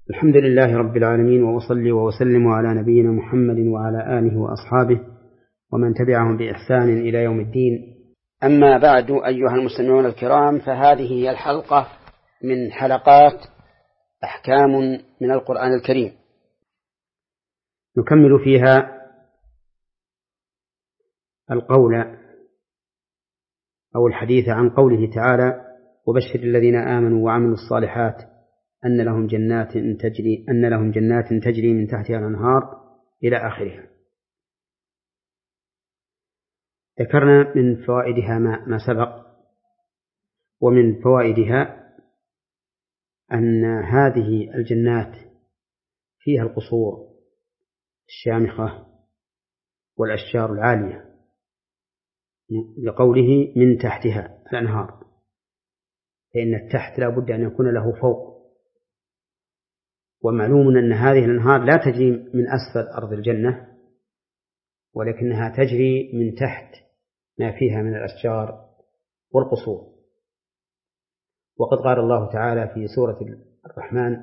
الحمد لله رب العالمين، وأصلي وأسلم على نبينا محمد وعلى آله وأصحابه ومن تبعهم بإحسان إلى يوم الدين. أما بعد، أيها المستمعون الكرام، فهذه هي الحلقة من حلقات أحكام من القرآن الكريم، نكمل فيها القول أو الحديث عن قوله تعالى: وبشر الذين آمنوا وعملوا الصالحات أن لهم جنات تجري من تحتها الأنهار إلى آخرها. ذكرنا من فوائدها ما سبق، ومن فوائدها أن هذه الجنات فيها القصور الشامخة والأشجار العالية، لقوله من تحتها الأنهار، فإن التحت لا بد أن يكون له فوق، ومعلوم أن هذه الأنهار لا تجري من أسفل أرض الجنة، ولكنها تجري من تحت ما فيها من الأشجار والقصور. وقد قال الله تعالى في سورة الرحمن: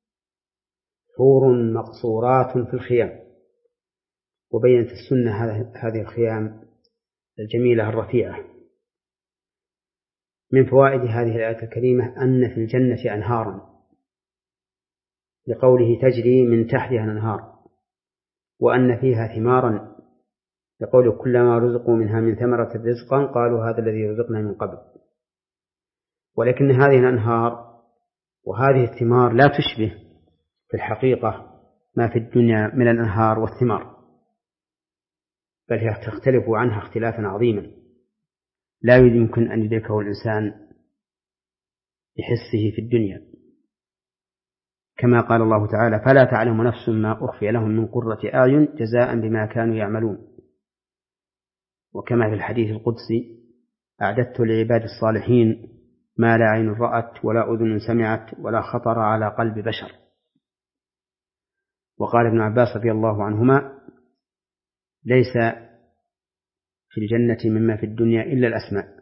حور مقصورات في الخيام، وبينت السنة هذه الخيام الجميلة الرفيعة. من فوائد هذه الآية الكريمة أن في الجنة أنهارا، لقوله تجري من تحتها الأنهار، وأن فيها ثمارا، لقوله كلما رزقوا منها من ثمرة رزقا قالوا هذا الذي رزقنا من قبل. ولكن هذه الأنهار وهذه الثمار لا تشبه في الحقيقة ما في الدنيا من الأنهار والثمار، بل هي تختلف عنها اختلافا عظيما لا يمكن أن يدركه الإنسان بحسه في الدنيا، كما قال الله تعالى: فلا تعلم نفس ما أخفي لهم من قرة أعين جزاء بما كانوا يعملون. وكما في الحديث القدسي: أعددت لعباد الصالحين ما لا عين رأت ولا أذن سمعت ولا خطر على قلب بشر. وقال ابن عباس رضي الله عنهما: ليس في الجنة مما في الدنيا إلا الأسماء،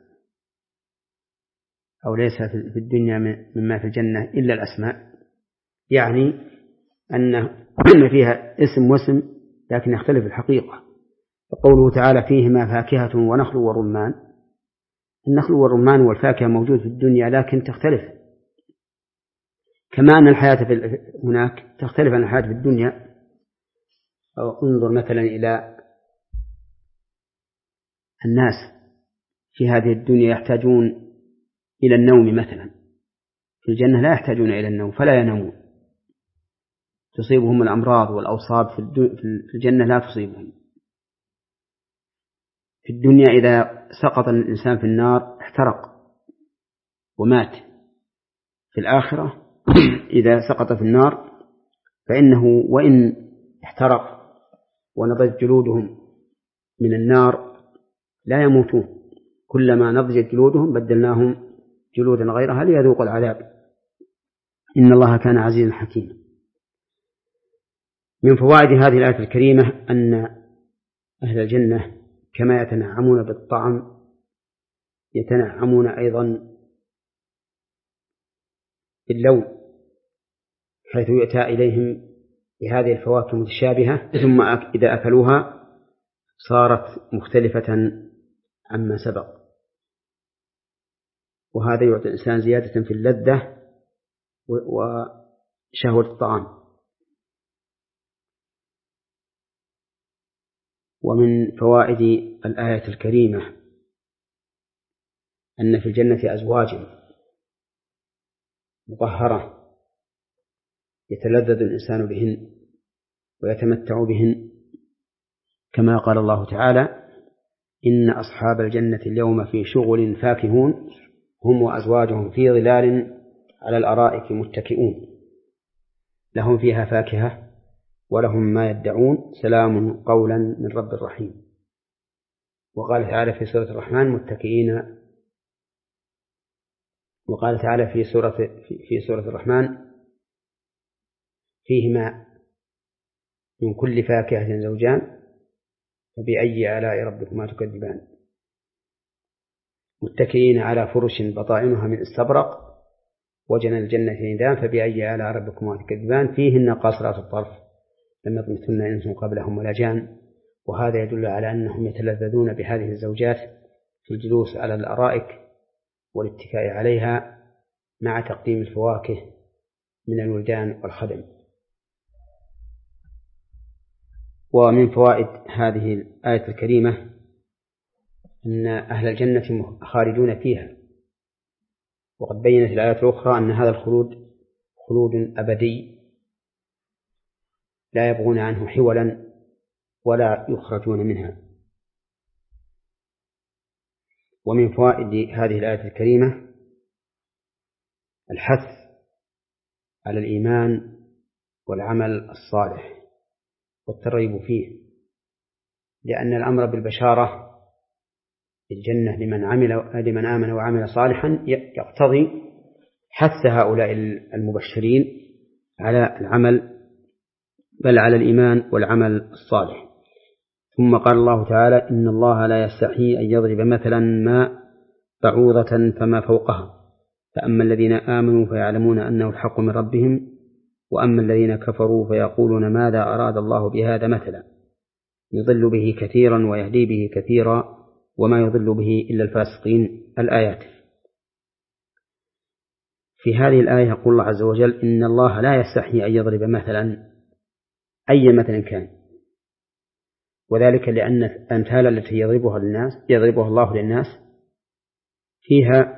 أو ليس في الدنيا مما في الجنة إلا الأسماء، يعني أن فيها اسم واسم لكن يختلف الحقيقة. وقوله تعالى: فيهما فاكهة ونخل ورمان، النخل والرمان والفاكهة موجود في الدنيا لكن تختلف، كما أن الحياة هناك تختلف عن الحياة في الدنيا. انظر مثلا إلى الناس في هذه الدنيا يحتاجون إلى النوم مثلا، في الجنة لا يحتاجون إلى النوم فلا ينامون، تصيبهم الأمراض والأوصاب في الجنة لا تصيبهم. في الدنيا إذا سقط الإنسان في النار احترق ومات، في الآخرة إذا سقط في النار فإنه وإن احترق ونضجت جلودهم من النار لا يموتون، كلما نضجت جلودهم بدلناهم جلودا غيرها ليذوقوا العذاب، إن الله كان عزيزا حكيما. من فوائد هذه الآية الكريمة أن أهل الجنة كما يتنعمون بالطعم يتنعمون أيضا باللون، حيث يؤتى إليهم بهذه الفواكه المتشابهة ثم إذا أكلوها صارت مختلفة عما سبق، وهذا يعطي الإنسان زيادة في اللذة وشهوة الطعام. ومن فوائد الآية الكريمة أن في الجنة أزواج مطهرة يتلذذ الإنسان بهن ويتمتع بهن، كما قال الله تعالى: إن أصحاب الجنة اليوم في شغل فاكهون هم وأزواجهم في ظلال على الأرائك متكئون لهم فيها فاكهة ولهم ما يدعون سلام قولا من رب رحيم. وقال تعالى في سورة الرحمن متكئين، وقال تعالى في سورة الرحمن: فيهما من كل فاكهة زوجان فبأي آلاء ربكما تكذبان متكئين على فرش بطائنها من استبرق وجنى الجنتين دان فبأي آلاء ربكما تكذبان فيهن قاصرات الطرف لم يطمثهن إنس قبلهم ولا جان. وهذا يدل على أنهم يتلذذون بهذه الزوجات في الجلوس على الأرائك والاتكاء عليها مع تقديم الفواكه من الولدان والخدم. ومن فوائد هذه الآية الكريمة أن أهل الجنة خالدون فيها، وقد بينت الآيات الأخرى أن هذا الخلود خلود أبدي لا يبغون عنه حولا ولا يخرجون منها. ومن فوائد هذه الآية الكريمة الحث على الإيمان والعمل الصالح والترغيب فيه، لأن الأمر بالبشارة الجنة لمن آمن وعمل صالحا يقتضي حث هؤلاء المبشرين على العمل بل على الإيمان والعمل الصالح. ثم قال الله تعالى إن الله لا يستحيي أن يضرب مثلا ما بعوضة فما فوقها فأما الذين آمنوا فيعلمون أنه الحق من ربهم وأما الذين كفروا فيقولون ماذا أراد الله بهذا مثلا يضل به كثيرا ويهدي به كثيرا وما يضل به إلا الفاسقين. الآيات. في هذه الآية يقول الله عز وجل إن الله لا يستحيي أن يضرب مثلا أي مثل كان، وذلك لأن الأمثال التي يضربها الله للناس فيها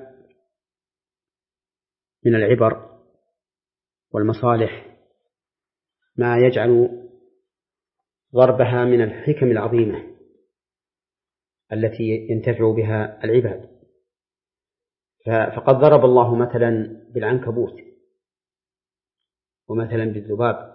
من العبر والمصالح ما يجعل ضربها من الحكم العظيمة التي ينتفع بها العباد. فقد ضرب الله مثلا بالعنكبوت ومثلا بالذباب،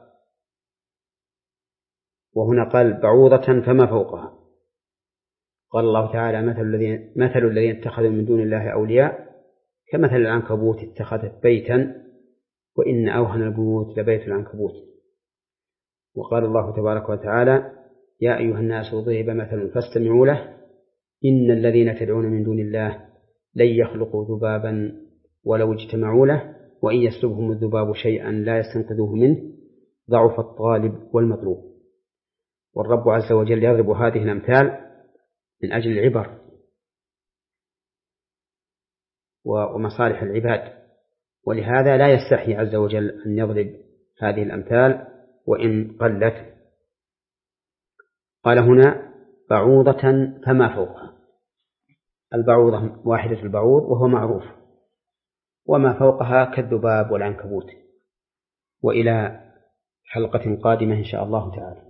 وهنا قال بعوضة فما فوقها. قال الله تعالى مثل الذين اتخذوا من دون الله أولياء كمثل العنكبوت اتخذت بيتا وإن أوهن البيوت لبيت العنكبوت. وقال الله تبارك وتعالى يا أيها الناس ضرب مثل فاستمعوا له إن الذين تدعون من دون الله لن يخلقوا ذبابا ولو اجتمعوا له وإن يسلبهم الذباب شيئا لا يستنقذوه منه ضعف الطالب والمطلوب. والرب عز وجل يضرب هذه الأمثال من أجل العبر ومصالح العباد، ولهذا لا يستحي عز وجل أن يضرب هذه الأمثال وإن قلت. قال هنا بعوضة فما فوقها. البعوضة واحدة البعوض وهو معروف، وما فوقها كالذباب والعنكبوت. وإلى حلقة قادمة إن شاء الله تعالى.